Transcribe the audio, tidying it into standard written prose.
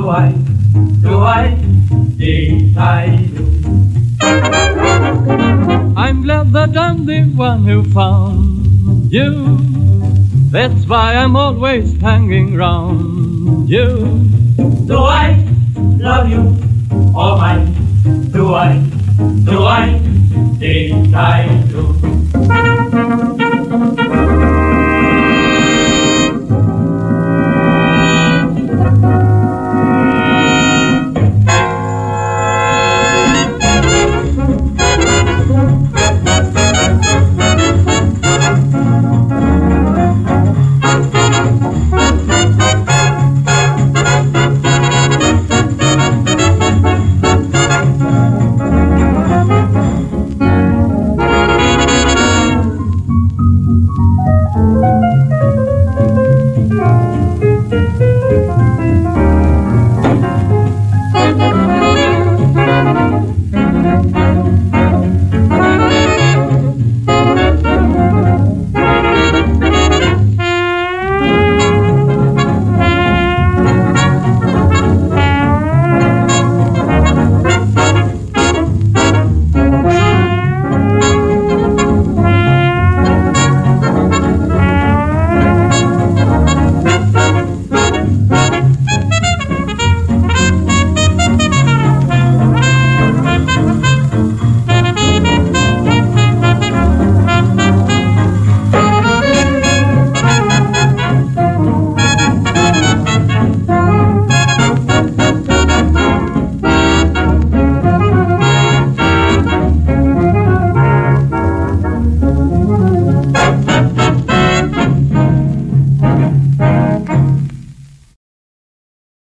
do I, did I do. I'm glad that I'm the one who found you. That's why I'm always hanging round you. Do I love you? Oh my, do I, did I do.